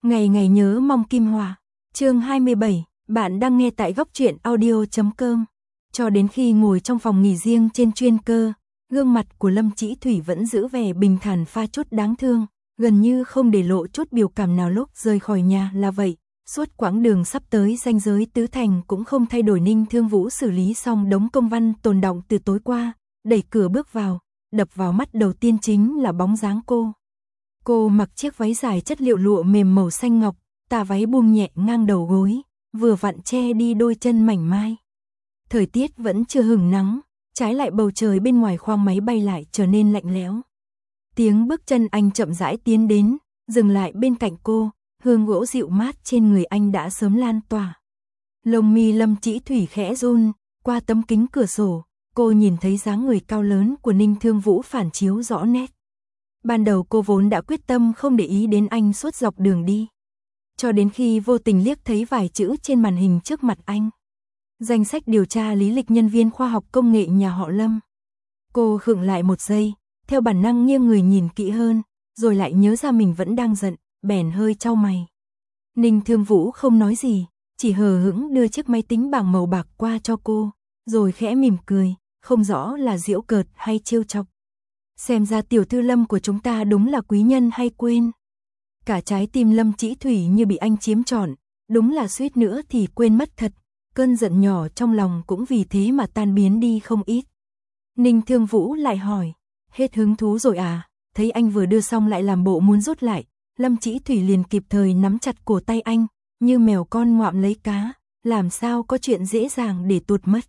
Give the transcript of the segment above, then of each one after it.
Ngày ngày nhớ mong Kim Hòa. Chương 27, bạn đang nghe tại góc truyện audio.com. Cho đến khi ngồi trong phòng nghỉ riêng trên chuyên cơ, gương mặt của Lâm Chỉ Thủy vẫn giữ vẻ bình thản pha chút đáng thương, gần như không để lộ chút biểu cảm nào lúc rời khỏi nhà là vậy. Suốt quãng đường sắp tới ranh giới tứ thành cũng không thay đổi. Ninh Thương Vũ xử lý xong đống công văn tồn đọng từ tối qua, đẩy cửa bước vào, đập vào mắt đầu tiên chính là bóng dáng cô. Cô mặc chiếc váy dài chất liệu lụa mềm màu xanh ngọc, tà váy buông nhẹ ngang đầu gối, vừa vặn che đi đôi chân mảnh mai. Thời tiết vẫn chưa hửng nắng, trái lại bầu trời bên ngoài khoang máy bay lại trở nên lạnh lẽo. Tiếng bước chân anh chậm rãi tiến đến, dừng lại bên cạnh cô, hương gỗ dịu mát trên người anh đã sớm lan tỏa. Lông mi Lâm Chỉ Thủy khẽ run, qua tấm kính cửa sổ, cô nhìn thấy dáng người cao lớn của Ninh Thương Vũ phản chiếu rõ nét. Ban đầu cô vốn đã quyết tâm không để ý đến anh suốt dọc đường đi. Cho đến khi vô tình liếc thấy vài chữ trên màn hình trước mặt anh. Danh sách điều tra lý lịch nhân viên khoa học công nghệ nhà họ Lâm. Cô khựng lại một giây, theo bản năng nghiêng người nhìn kỹ hơn, rồi lại nhớ ra mình vẫn đang giận, bèn hơi chau mày. Ninh Thương Vũ không nói gì, chỉ hờ hững đưa chiếc máy tính bảng màu bạc qua cho cô, rồi khẽ mỉm cười, không rõ là giễu cợt hay trêu chọc. Xem ra tiểu thư Lâm của chúng ta đúng là quý nhân hay quên. Cả trái tim Lâm Chỉ Thủy như bị anh chiếm trọn, đúng là suýt nữa thì quên mất thật, cơn giận nhỏ trong lòng cũng vì thế mà tan biến đi không ít. Ninh Thương Vũ lại hỏi, hết hứng thú rồi à? Thấy anh vừa đưa xong lại làm bộ muốn rút lại, Lâm Chỉ Thủy liền kịp thời nắm chặt cổ tay anh, như mèo con ngoạm lấy cá, làm sao có chuyện dễ dàng để tuột mất.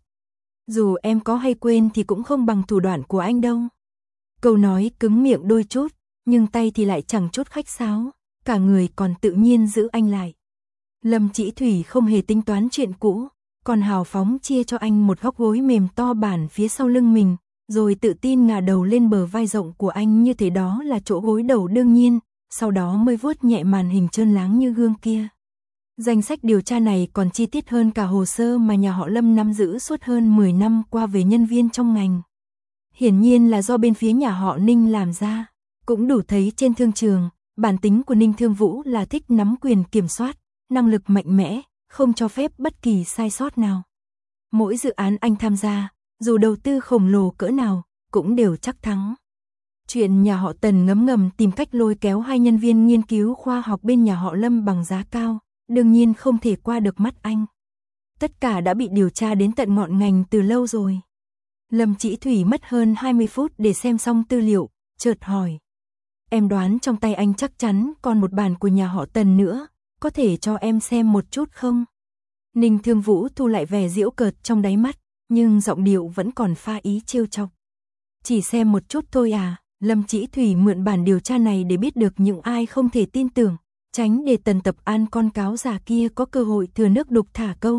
Dù em có hay quên thì cũng không bằng thủ đoạn của anh đâu. Câu nói cứng miệng đôi chút, nhưng tay thì lại chẳng chút khách sáo, cả người còn tự nhiên giữ anh lại. Lâm Chỉ Thủy không hề tính toán chuyện cũ, còn hào phóng chia cho anh một góc gối mềm to bản phía sau lưng mình, rồi tự tin ngả đầu lên bờ vai rộng của anh như thế đó là chỗ gối đầu đương nhiên, sau đó mới vuốt nhẹ màn hình trơn láng như gương kia. Danh sách điều tra này còn chi tiết hơn cả hồ sơ mà nhà họ Lâm nắm giữ suốt hơn 10 năm qua về nhân viên trong ngành. Hiển nhiên là do bên phía nhà họ Ninh làm ra, cũng đủ thấy trên thương trường, bản tính của Ninh Thương Vũ là thích nắm quyền kiểm soát, năng lực mạnh mẽ, không cho phép bất kỳ sai sót nào. Mỗi dự án anh tham gia, dù đầu tư khổng lồ cỡ nào, cũng đều chắc thắng. Chuyện nhà họ Tần ngấm ngầm tìm cách lôi kéo hai nhân viên nghiên cứu khoa học bên nhà họ Lâm bằng giá cao, đương nhiên không thể qua được mắt anh. Tất cả đã bị điều tra đến tận ngọn ngành từ lâu rồi. Lâm Chỉ Thủy mất hơn 20 phút để xem xong tư liệu, chợt hỏi. Em đoán trong tay anh chắc chắn còn một bản của nhà họ Tần nữa, có thể cho em xem một chút không? Ninh Thương Vũ thu lại vẻ giễu cợt trong đáy mắt, nhưng giọng điệu vẫn còn pha ý trêu chọc. Chỉ xem một chút thôi à? Lâm Chỉ Thủy mượn bản điều tra này để biết được những ai không thể tin tưởng, tránh để Tần Tập An con cáo già kia có cơ hội thừa nước đục thả câu.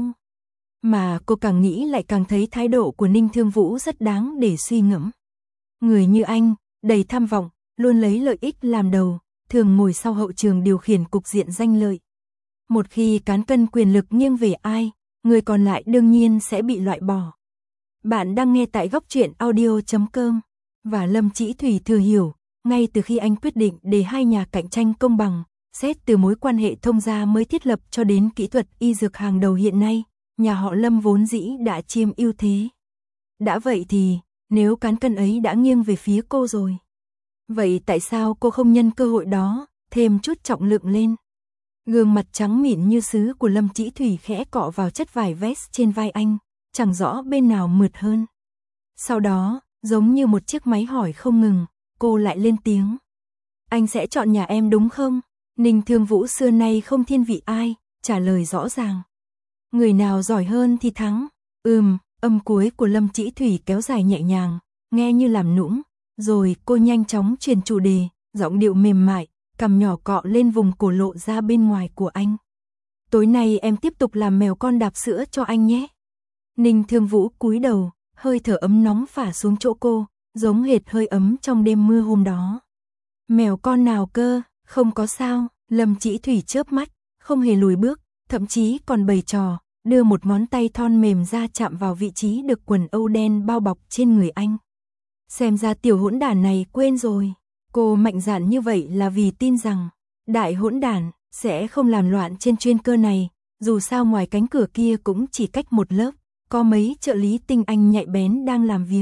Mà cô càng nghĩ lại càng thấy thái độ của Ninh Thương Vũ rất đáng để suy ngẫm. Người như anh, đầy tham vọng, luôn lấy lợi ích làm đầu, thường ngồi sau hậu trường điều khiển cục diện danh lợi. Một khi cán cân quyền lực nghiêng về ai, người còn lại đương nhiên sẽ bị loại bỏ. Bạn đang nghe tại góc truyện audio.com. Và Lâm Chỉ Thủy thừa hiểu, ngay từ khi anh quyết định để hai nhà cạnh tranh công bằng, xét từ mối quan hệ thông gia mới thiết lập cho đến kỹ thuật y dược hàng đầu hiện nay, nhà họ Lâm vốn dĩ đã chiếm ưu thế. Đã vậy thì, nếu cán cân ấy đã nghiêng về phía cô rồi, vậy tại sao cô không nhân cơ hội đó, thêm chút trọng lượng lên? Gương mặt trắng mịn như sứ của Lâm Chỉ Thủy khẽ cọ vào chất vải vest trên vai anh, chẳng rõ bên nào mượt hơn. Sau đó, giống như một chiếc máy hỏi không ngừng, cô lại lên tiếng. Anh sẽ chọn nhà em đúng không? Ninh Thương Vũ xưa nay không thiên vị ai, trả lời rõ ràng. Người nào giỏi hơn thì thắng. Âm cuối của Lâm Chỉ Thủy kéo dài nhẹ nhàng, nghe như làm nũng, rồi cô nhanh chóng chuyển chủ đề, giọng điệu mềm mại, cằm nhỏ cọ lên vùng cổ lộ ra bên ngoài của anh. Tối nay em tiếp tục làm mèo con đạp sữa cho anh nhé. Ninh Thương Vũ cúi đầu, hơi thở ấm nóng phả xuống chỗ cô, giống hệt hơi ấm trong đêm mưa hôm đó. Mèo con nào cơ? Không có sao. Lâm Chỉ Thủy chớp mắt, không hề lùi bước, thậm chí còn bày trò, đưa một ngón tay thon mềm ra chạm vào vị trí được quần âu đen bao bọc trên người anh. Xem ra tiểu hỗn đản này quên rồi. Cô mạnh dạn như vậy là vì tin rằng, đại hỗn đản, sẽ không làm loạn trên chuyên cơ này, dù sao ngoài cánh cửa kia cũng chỉ cách một lớp, có mấy trợ lý tinh anh nhạy bén đang làm việc.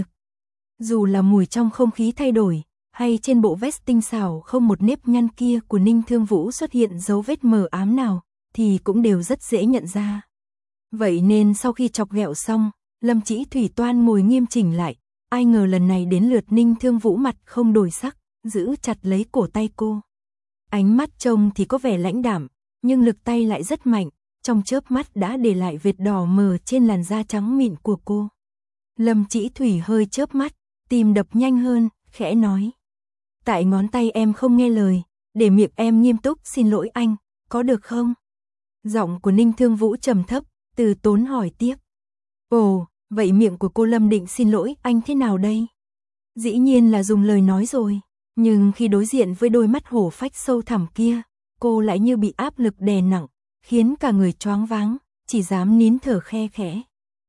Dù là mùi trong không khí thay đổi, hay trên bộ vest tinh xảo không một nếp nhăn kia của Ninh Thương Vũ xuất hiện dấu vết mờ ám nào, thì cũng đều rất dễ nhận ra. Vậy nên sau khi chọc ghẹo xong, Lâm Chỉ Thủy toan ngồi nghiêm chỉnh lại, ai ngờ lần này đến lượt Ninh Thương Vũ mặt không đổi sắc, giữ chặt lấy cổ tay cô. Ánh mắt trông thì có vẻ lãnh đạm, nhưng lực tay lại rất mạnh, trong chớp mắt đã để lại vệt đỏ mờ trên làn da trắng mịn của cô. Lâm Chỉ Thủy hơi chớp mắt, tim đập nhanh hơn, khẽ nói. Tại ngón tay em không nghe lời, để miệng em nghiêm túc xin lỗi anh, có được không? Giọng của Ninh Thương Vũ trầm thấp, từ tốn hỏi tiếp. Ồ, vậy miệng của cô Lâm định xin lỗi anh thế nào đây? Dĩ nhiên là dùng lời nói rồi, nhưng khi đối diện với đôi mắt hổ phách sâu thẳm kia, cô lại như bị áp lực đè nặng, khiến cả người choáng váng, chỉ dám nín thở khe khẽ.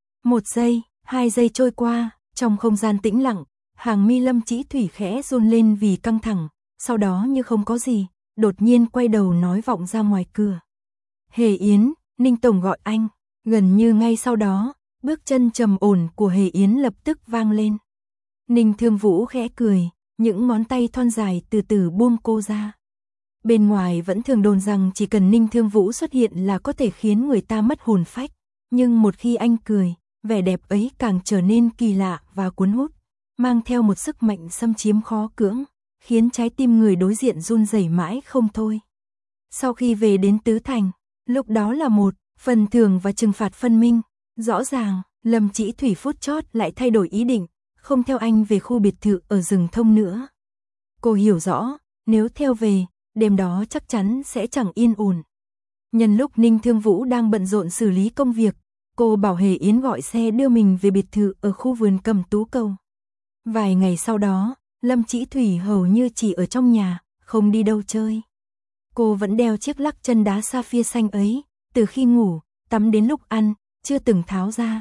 1 giây, 2 giây trôi qua, trong không gian tĩnh lặng, hàng mi Lâm Chỉ Thủy khẽ run lên vì căng thẳng, sau đó như không có gì, đột nhiên quay đầu nói vọng ra ngoài cửa. Hề Yến, Ninh Tổng gọi anh. Gần như ngay sau đó, bước chân trầm ổn của Hề Yến lập tức vang lên. Ninh Thương Vũ khẽ cười, những ngón tay thon dài từ từ buông cô ra. Bên ngoài vẫn thường đồn rằng chỉ cần Ninh Thương Vũ xuất hiện là có thể khiến người ta mất hồn phách, nhưng một khi anh cười, vẻ đẹp ấy càng trở nên kỳ lạ và cuốn hút, mang theo một sức mạnh xâm chiếm khó cưỡng, khiến trái tim người đối diện run rẩy mãi không thôi. Sau khi về đến Tứ Thành, lúc đó là một phần thưởng và trừng phạt phân minh, rõ ràng, Lâm Chỉ Thủy phút chót lại thay đổi ý định, không theo anh về khu biệt thự ở rừng thông nữa. Cô hiểu rõ, nếu theo về, đêm đó chắc chắn sẽ chẳng yên ổn. Nhân lúc Ninh Thương Vũ đang bận rộn xử lý công việc, cô bảo Hề Yến gọi xe đưa mình về biệt thự ở khu vườn Cẩm Tú Cầu. Vài ngày sau đó, Lâm Chỉ Thủy hầu như chỉ ở trong nhà, không đi đâu chơi. Cô vẫn đeo chiếc lắc chân đá sapphire xanh ấy, từ khi ngủ, tắm đến lúc ăn, chưa từng tháo ra.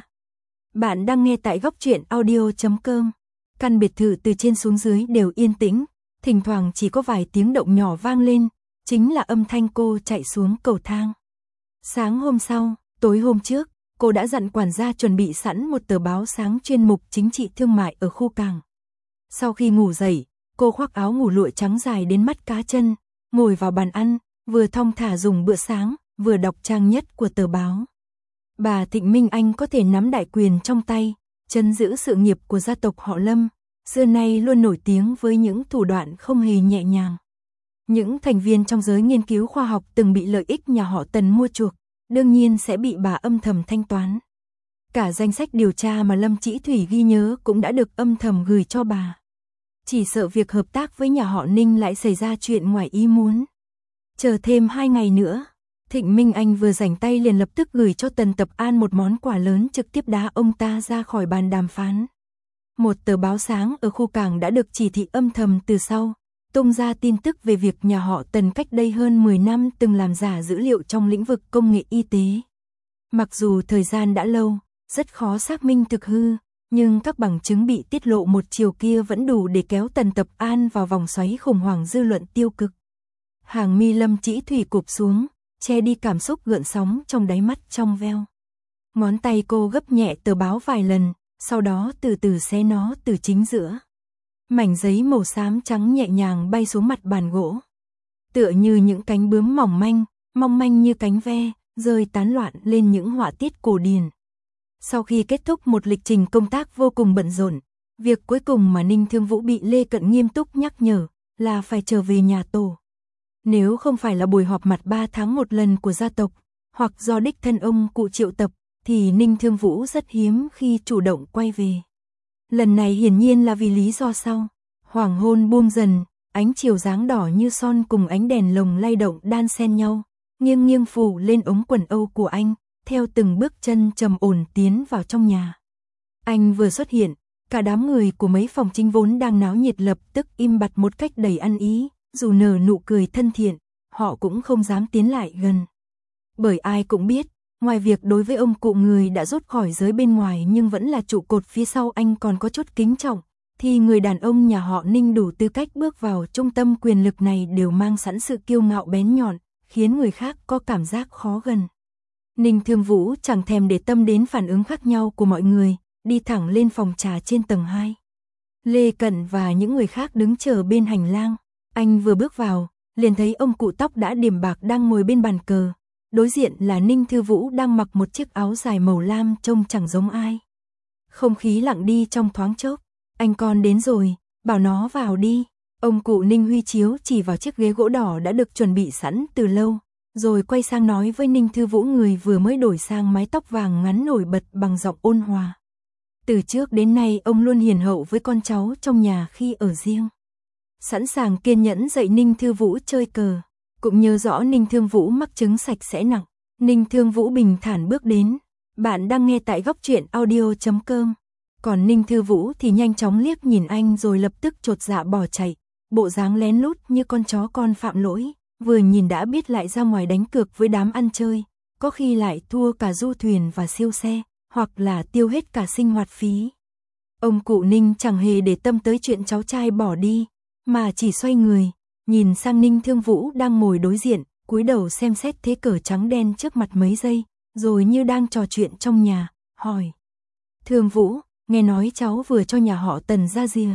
Bạn đang nghe tại Góc Truyện Audio.com. Căn biệt thự từ trên xuống dưới đều yên tĩnh, thỉnh thoảng chỉ có vài tiếng động nhỏ vang lên, chính là âm thanh cô chạy xuống cầu thang. Sáng hôm sau, tối hôm trước, cô đã dặn quản gia chuẩn bị sẵn một tờ báo sáng chuyên mục chính trị thương mại ở khu cảng. Sau khi ngủ dậy, cô khoác áo ngủ lụa trắng dài đến mắt cá chân, ngồi vào bàn ăn, vừa thong thả dùng bữa sáng, vừa đọc trang nhất của tờ báo. Bà Thịnh Minh Anh có thể nắm đại quyền trong tay, trấn giữ sự nghiệp của gia tộc họ Lâm, xưa nay luôn nổi tiếng với những thủ đoạn không hề nhẹ nhàng. Những thành viên trong giới nghiên cứu khoa học từng bị lợi ích nhà họ Tần mua chuộc, đương nhiên sẽ bị bà âm thầm thanh toán. Cả danh sách điều tra mà Lâm Chỉ Thủy ghi nhớ cũng đã được âm thầm gửi cho bà. Chỉ sợ việc hợp tác với nhà họ Ninh lại xảy ra chuyện ngoài ý muốn. Chờ thêm 2 ngày nữa, Thịnh Minh Anh vừa rảnh tay liền lập tức gửi cho Tần Tập An một món quà lớn, trực tiếp đá ông ta ra khỏi bàn đàm phán. Một tờ báo sáng ở khu cảng đã được chỉ thị âm thầm từ sau, tung ra tin tức về việc nhà họ Tần cách đây hơn 10 năm từng làm giả dữ liệu trong lĩnh vực công nghệ y tế. Mặc dù thời gian đã lâu, rất khó xác minh thực hư, nhưng các bằng chứng bị tiết lộ một chiều kia vẫn đủ để kéo Tần Tập An vào vòng xoáy khủng hoảng dư luận tiêu cực. Hàng mi Lâm Chỉ Thủy cụp xuống, che đi cảm xúc gợn sóng trong đáy mắt trong veo. Ngón tay cô gấp nhẹ tờ báo vài lần, sau đó từ từ xé nó từ chính giữa. Mảnh giấy màu xám trắng nhẹ nhàng bay xuống mặt bàn gỗ. Tựa như những cánh bướm mỏng manh như cánh ve, rơi tán loạn lên những họa tiết cổ điển. Sau khi kết thúc một lịch trình công tác vô cùng bận rộn, việc cuối cùng mà Ninh Thương Vũ bị Lê Cận nghiêm túc nhắc nhở là phải trở về nhà tổ. Nếu không phải là buổi họp mặt 3 tháng một lần của gia tộc, hoặc do đích thân ông cụ triệu tập, thì Ninh Thương Vũ rất hiếm khi chủ động quay về. Lần này hiển nhiên là vì lý do sau. Hoàng hôn buông dần, ánh chiều dáng đỏ như son cùng ánh đèn lồng lay động đan xen nhau, nghiêng nghiêng phủ lên ống quần âu của anh, theo từng bước chân trầm ổn tiến vào trong nhà. Anh vừa xuất hiện, cả đám người của mấy phòng chính vốn đang náo nhiệt lập tức im bặt một cách đầy ăn ý, dù nở nụ cười thân thiện, họ cũng không dám tiến lại gần. Bởi ai cũng biết, ngoài việc đối với ông cụ người đã rút khỏi giới bên ngoài nhưng vẫn là trụ cột phía sau anh còn có chút kính trọng, thì người đàn ông nhà họ Ninh đủ tư cách bước vào trung tâm quyền lực này đều mang sẵn sự kiêu ngạo bén nhọn, khiến người khác có cảm giác khó gần. Ninh Thương Vũ chẳng thèm để tâm đến phản ứng khác nhau của mọi người, đi thẳng lên phòng trà trên tầng 2. Lê Cận và những người khác đứng chờ bên hành lang. Anh vừa bước vào, liền thấy ông cụ tóc đã điểm bạc đang ngồi bên bàn cờ. Đối diện là Ninh Thư Vũ đang mặc một chiếc áo dài màu lam trông chẳng giống ai. Không khí lặng đi trong thoáng chốc. Anh con đến rồi, bảo nó vào đi. Ông cụ Ninh Huy Chiếu chỉ vào chiếc ghế gỗ đỏ đã được chuẩn bị sẵn từ lâu, rồi quay sang nói với Ninh Thư Vũ, người vừa mới đổi sang mái tóc vàng ngắn nổi bật, bằng giọng ôn hòa. Từ trước đến nay ông luôn hiền hậu với con cháu trong nhà khi ở riêng. Sẵn sàng kiên nhẫn dạy Ninh Thư Vũ chơi cờ, cũng nhớ rõ Ninh Thương Vũ mắc chứng sạch sẽ nặng. Ninh Thương Vũ bình thản bước đến. Bạn đang nghe tại góc truyện audio.com. Còn Ninh Thư Vũ thì nhanh chóng liếc nhìn anh rồi lập tức chột dạ bỏ chạy, bộ dáng lén lút như con chó con phạm lỗi, vừa nhìn đã biết lại ra ngoài đánh cược với đám ăn chơi, có khi lại thua cả du thuyền và siêu xe, hoặc là tiêu hết cả sinh hoạt phí. Ông cụ Ninh chẳng hề để tâm tới chuyện cháu trai bỏ đi, mà chỉ xoay người, nhìn sang Ninh Thương Vũ đang ngồi đối diện, cúi đầu xem xét thế cờ trắng đen trước mặt mấy giây, rồi như đang trò chuyện trong nhà, hỏi. Thương Vũ, nghe nói cháu vừa cho nhà họ Tần ra rìa.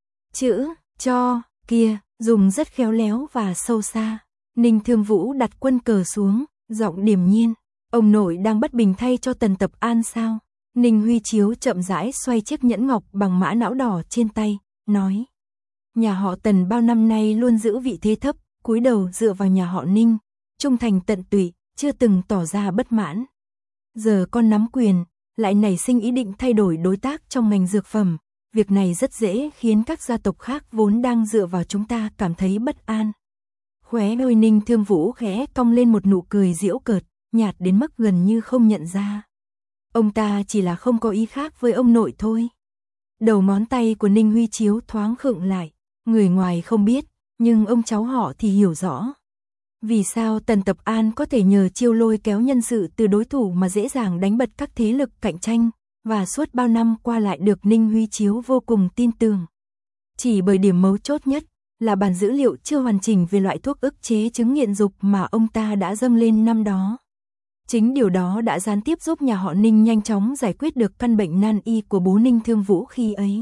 Chữ, cho, kia, dùng rất khéo léo và sâu xa. Ninh Thương Vũ đặt quân cờ xuống, giọng điềm nhiên. Ông nội đang bất bình thay cho Tần Tập An sao? Ninh Huy Chiếu chậm rãi xoay chiếc nhẫn ngọc bằng mã não đỏ trên tay, nói. Nhà họ Tần bao năm nay luôn giữ vị thế thấp, cúi đầu dựa vào nhà họ Ninh, trung thành tận tụy, chưa từng tỏ ra bất mãn. Giờ con nắm quyền, lại nảy sinh ý định thay đổi đối tác trong ngành dược phẩm. Việc này rất dễ khiến các gia tộc khác vốn đang dựa vào chúng ta cảm thấy bất an. Khóe môi Ninh Thương Vũ khẽ cong lên một nụ cười giễu cợt, nhạt đến mức gần như không nhận ra. Ông ta chỉ là không có ý khác với ông nội thôi. Đầu ngón tay của Ninh Huy Chiếu thoáng khựng lại, người ngoài không biết, nhưng ông cháu họ thì hiểu rõ. Vì sao Tần Tập An có thể nhờ chiêu lôi kéo nhân sự từ đối thủ mà dễ dàng đánh bật các thế lực cạnh tranh, và suốt bao năm qua lại được Ninh Huy Chiếu vô cùng tin tưởng. Chỉ bởi điểm mấu chốt nhất là bản dữ liệu chưa hoàn chỉnh về loại thuốc ức chế chứng nghiện dục mà ông ta đã dâng lên năm đó. Chính điều đó đã gián tiếp giúp nhà họ Ninh nhanh chóng giải quyết được căn bệnh nan y của bố Ninh Thương Vũ khi ấy.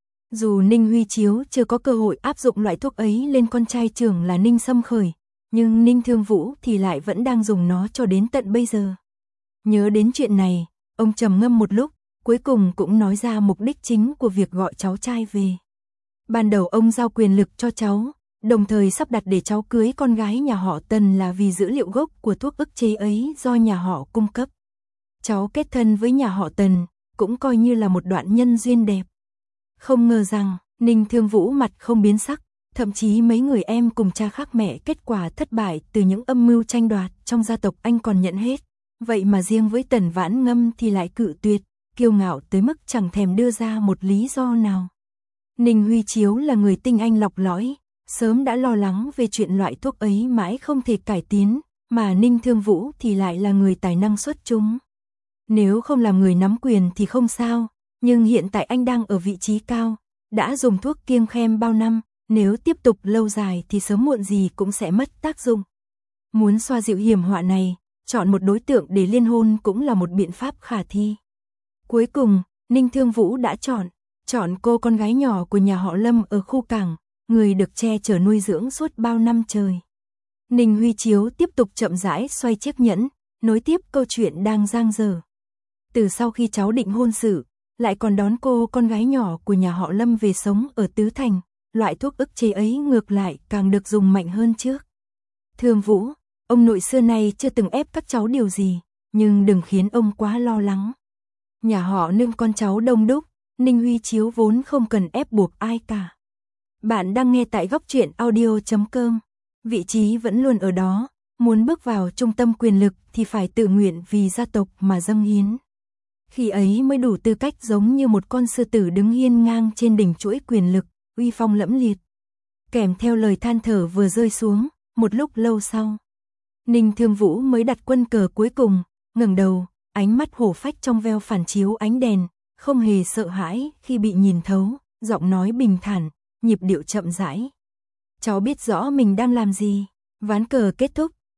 Dù Ninh Huy Chiếu chưa có cơ hội áp dụng loại thuốc ấy lên con trai trưởng là Ninh Sâm Khởi, nhưng Ninh Thương Vũ thì lại vẫn đang dùng nó cho đến tận bây giờ. Nhớ đến chuyện này, ông trầm ngâm một lúc, cuối cùng cũng nói ra mục đích chính của việc gọi cháu trai về. Ban đầu ông giao quyền lực cho cháu, đồng thời sắp đặt để cháu cưới con gái nhà họ Tần là vì dữ liệu gốc của thuốc ức chế ấy do nhà họ cung cấp. Cháu kết thân với nhà họ Tần, cũng coi như là một đoạn nhân duyên đẹp. Không ngờ rằng, Ninh Thương Vũ mặt không biến sắc, thậm chí mấy người em cùng cha khác mẹ kết quả thất bại từ những âm mưu tranh đoạt trong gia tộc anh còn nhận hết. Vậy mà riêng với Tần Vãn Ngâm thì lại cự tuyệt, kiêu ngạo tới mức chẳng thèm đưa ra một lý do nào. Ninh Huy Chiếu là người tinh anh lọc lõi, sớm đã lo lắng về chuyện loại thuốc ấy mãi không thể cải tiến, mà Ninh Thương Vũ thì lại là người tài năng xuất chúng. Nếu không làm người nắm quyền thì không sao, nhưng hiện tại anh đang ở vị trí cao, đã dùng thuốc kiêng khem bao năm, nếu tiếp tục lâu dài thì sớm muộn gì cũng sẽ mất tác dụng. Muốn xoa dịu hiểm họa này, chọn một đối tượng để liên hôn cũng là một biện pháp khả thi. Cuối cùng, Ninh Thương Vũ đã chọn cô con gái nhỏ của nhà họ Lâm ở khu cảng, người được che chở nuôi dưỡng suốt bao năm trời. Ninh Huy Chiếu tiếp tục chậm rãi xoay chiếc nhẫn, nối tiếp câu chuyện đang dang dở. Từ sau khi cháu định hôn sự, lại còn đón cô con gái nhỏ của nhà họ Lâm về sống ở Tứ Thành, loại thuốc ức chế ấy ngược lại càng được dùng mạnh hơn trước. Thương Vũ, ông nội xưa nay chưa từng ép các cháu điều gì, nhưng đừng khiến ông quá lo lắng. Nhà họ nương con cháu đông đúc, Ninh Huy Chiếu vốn không cần ép buộc ai cả. Bạn đang nghe tại góc truyện audio.com. Vị trí vẫn luôn ở đó, muốn bước vào trung tâm quyền lực thì phải tự nguyện vì gia tộc mà dâng hiến. Khi ấy mới đủ tư cách giống như một con sư tử đứng hiên ngang trên đỉnh chuỗi quyền lực, uy phong lẫm liệt. Kèm theo lời than thở vừa rơi xuống, một lúc lâu sau, Ninh Thương Vũ mới đặt quân cờ cuối cùng, ngẩng đầu, ánh mắt hổ phách trong veo phản chiếu ánh đèn, không hề sợ hãi khi bị nhìn thấu, giọng nói bình thản, nhịp điệu chậm rãi. Cháu biết rõ mình đang làm gì. Ván cờ kết thúc,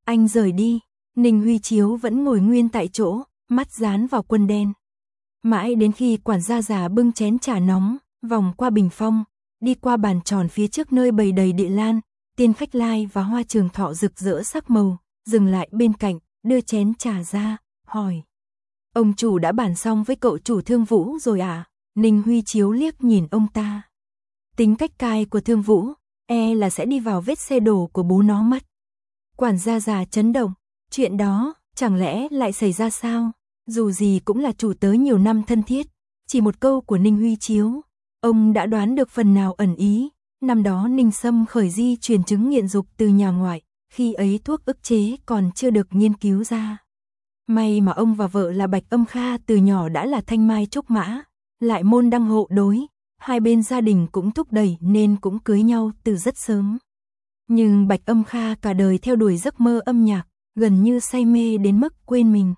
Anh rời đi, Ninh Huy Chiếu vẫn ngồi nguyên tại chỗ, mắt dán vào quân đen. Mãi đến khi quản gia già bưng chén trà nóng, vòng qua bình phong, đi qua bàn tròn phía trước nơi bày đầy địa lan, tiên khách lai và hoa trường thọ rực rỡ sắc màu, dừng lại bên cạnh, đưa chén trà ra, hỏi. Ông chủ đã bàn xong với cậu chủ Thương Vũ rồi à? Ninh Huy Chiếu liếc nhìn ông ta. Tính cách cai của Thương Vũ, là sẽ đi vào vết xe đổ của bố nó mất. Quản gia già chấn động, chuyện đó, chẳng lẽ lại xảy ra sao? Dù gì cũng là chủ tớ nhiều năm thân thiết, chỉ một câu của Ninh Huy Chiếu, ông đã đoán được phần nào ẩn ý. Năm đó Ninh Sâm khởi di truyền chứng nghiện dục từ nhà ngoại, khi ấy thuốc ức chế còn chưa được nghiên cứu ra. May mà ông và vợ là Bạch Âm Kha từ nhỏ đã là thanh mai trúc mã, lại môn đăng hộ đối, hai bên gia đình cũng thúc đẩy nên cũng cưới nhau từ rất sớm. Nhưng Bạch Âm Kha cả đời theo đuổi giấc mơ âm nhạc, gần như say mê đến mức quên mình.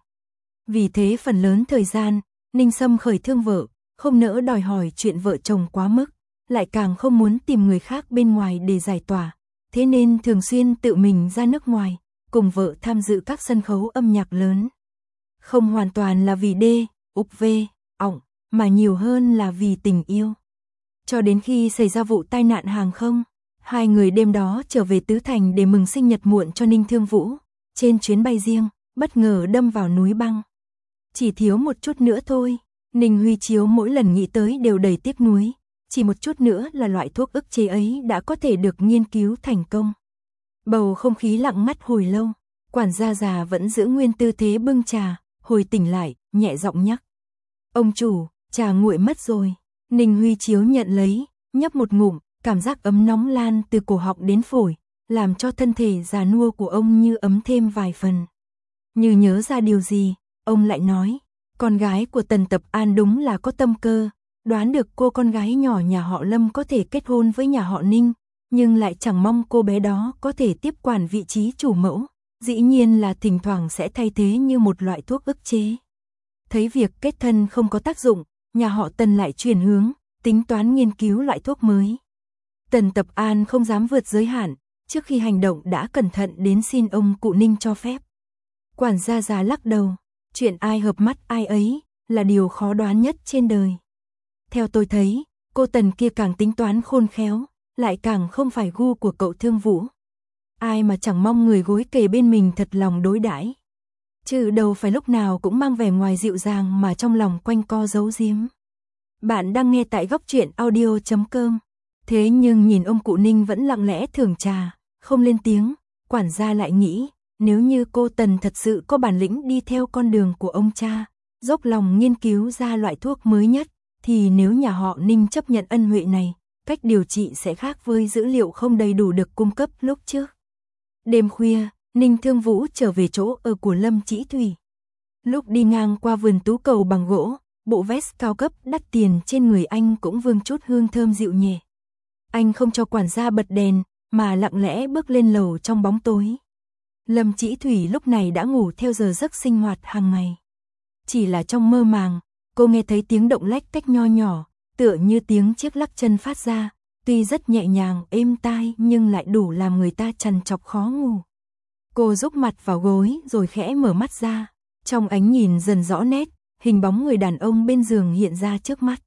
Vì thế phần lớn thời gian, Ninh Sâm khởi thương vợ, không nỡ đòi hỏi chuyện vợ chồng quá mức, lại càng không muốn tìm người khác bên ngoài để giải tỏa, thế nên thường xuyên tự mình ra nước ngoài, cùng vợ tham dự các sân khấu âm nhạc lớn. Không hoàn toàn là vì ục vê, ỏng, mà nhiều hơn là vì tình yêu. Cho đến khi xảy ra vụ tai nạn hàng không, hai người đêm đó trở về Tứ Thành để mừng sinh nhật muộn cho Ninh Thương Vũ, trên chuyến bay riêng, bất ngờ đâm vào núi băng. Chỉ thiếu một chút nữa thôi, Ninh Huy Chiếu mỗi lần nghĩ tới đều đầy tiếc nuối, chỉ một chút nữa là loại thuốc ức chế ấy đã có thể được nghiên cứu thành công. Bầu không khí lặng ngắt hồi lâu, quản gia già vẫn giữ nguyên tư thế bưng trà, hồi tỉnh lại, nhẹ giọng nhắc. Ông chủ, trà nguội mất rồi. Ninh Huy Chiếu nhận lấy, nhấp một ngụm, cảm giác ấm nóng lan từ cổ họng đến phổi, làm cho thân thể già nua của ông như ấm thêm vài phần. Như nhớ ra điều gì, ông lại nói, con gái của Tần Tập An đúng là có tâm cơ, đoán được cô con gái nhỏ nhà họ Lâm có thể kết hôn với nhà họ Ninh, nhưng lại chẳng mong cô bé đó có thể tiếp quản vị trí chủ mẫu, dĩ nhiên là thỉnh thoảng sẽ thay thế như một loại thuốc ức chế. Thấy việc kết thân không có tác dụng, nhà họ Tần lại chuyển hướng, tính toán nghiên cứu loại thuốc mới. Tần Tập An không dám vượt giới hạn, trước khi hành động đã cẩn thận đến xin ông cụ Ninh cho phép. Quản gia già lắc đầu, chuyện ai hợp mắt ai ấy, là điều khó đoán nhất trên đời. Theo tôi thấy, cô Tần kia càng tính toán khôn khéo, lại càng không phải gu của cậu Thương Vũ. Ai mà chẳng mong người gối kề bên mình thật lòng đối đãi, chứ đâu phải lúc nào cũng mang vẻ ngoài dịu dàng mà trong lòng quanh co giấu giếm. Bạn đang nghe tại góc truyện audio.com. Thế nhưng nhìn ông cụ Ninh vẫn lặng lẽ thưởng trà, không lên tiếng, quản gia lại nghĩ, nếu như cô Tần thật sự có bản lĩnh đi theo con đường của ông cha, dốc lòng nghiên cứu ra loại thuốc mới nhất, thì nếu nhà họ Ninh chấp nhận ân huệ này, cách điều trị sẽ khác với dữ liệu không đầy đủ được cung cấp lúc trước. Đêm khuya, Ninh Thương Vũ trở về chỗ ở của Lâm Chỉ Thủy. Lúc đi ngang qua vườn tú cầu bằng gỗ, bộ vest cao cấp đắt tiền trên người anh cũng vương chút hương thơm dịu nhẹ. Anh không cho quản gia bật đèn, mà lặng lẽ bước lên lầu trong bóng tối. Lâm Chỉ Thủy lúc này đã ngủ theo giờ giấc sinh hoạt hàng ngày. Chỉ là trong mơ màng, cô nghe thấy tiếng động lách cách nho nhỏ, tựa như tiếng chiếc lắc chân phát ra, tuy rất nhẹ nhàng, êm tai nhưng lại đủ làm người ta trằn trọc khó ngủ. Cô dúc mặt vào gối rồi khẽ mở mắt ra, trong ánh nhìn dần rõ nét, hình bóng người đàn ông bên giường hiện ra trước mắt.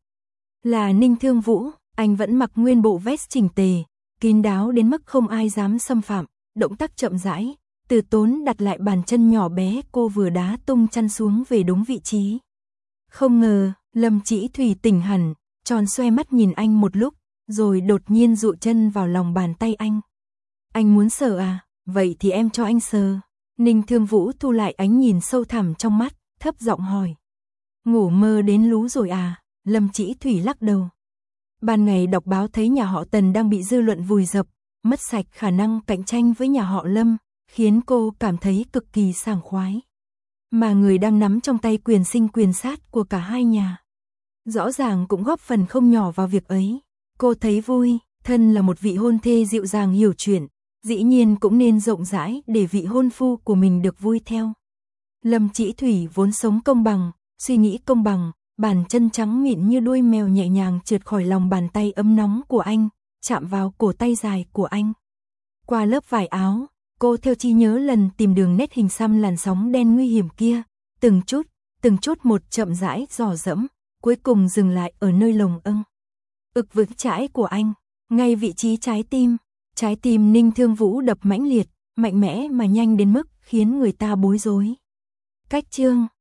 Là Ninh Thương Vũ, anh vẫn mặc nguyên bộ vest chỉnh tề, kín đáo đến mức không ai dám xâm phạm, động tác chậm rãi, từ tốn đặt lại bàn chân nhỏ bé cô vừa đá tung chăn xuống về đúng vị trí. Không ngờ, Lâm Chỉ Thủy tỉnh hẳn, tròn xoe mắt nhìn anh một lúc, rồi đột nhiên dụ chân vào lòng bàn tay anh. Anh muốn sờ à? Vậy thì em cho anh sờ. Ninh Thương Vũ thu lại ánh nhìn sâu thẳm trong mắt, thấp giọng hỏi. Ngủ mơ đến lú rồi à? Lâm Chỉ Thủy lắc đầu. Ban ngày đọc báo thấy nhà họ Tần đang bị dư luận vùi dập, mất sạch khả năng cạnh tranh với nhà họ Lâm, khiến cô cảm thấy cực kỳ sảng khoái. Mà người đang nắm trong tay quyền sinh quyền sát của cả hai nhà, rõ ràng cũng góp phần không nhỏ vào việc ấy. Cô thấy vui, thân là một vị hôn thê dịu dàng hiểu chuyện, dĩ nhiên cũng nên rộng rãi để vị hôn phu của mình được vui theo. Lâm Chỉ Thủy vốn sống công bằng, suy nghĩ công bằng, bàn chân trắng mịn như đuôi mèo nhẹ nhàng trượt khỏi lòng bàn tay ấm nóng của anh, chạm vào cổ tay dài của anh. Qua lớp vải áo, Cô theo trí nhớ lần tìm đường nét hình xăm làn sóng đen nguy hiểm kia, từng chút một chậm rãi dò dẫm, cuối cùng dừng lại ở nơi lồng ực vững chãi của anh, ngay vị trí trái tim Ninh Thương Vũ đập mãnh liệt, mạnh mẽ mà nhanh đến mức khiến người ta bối rối. Cách chương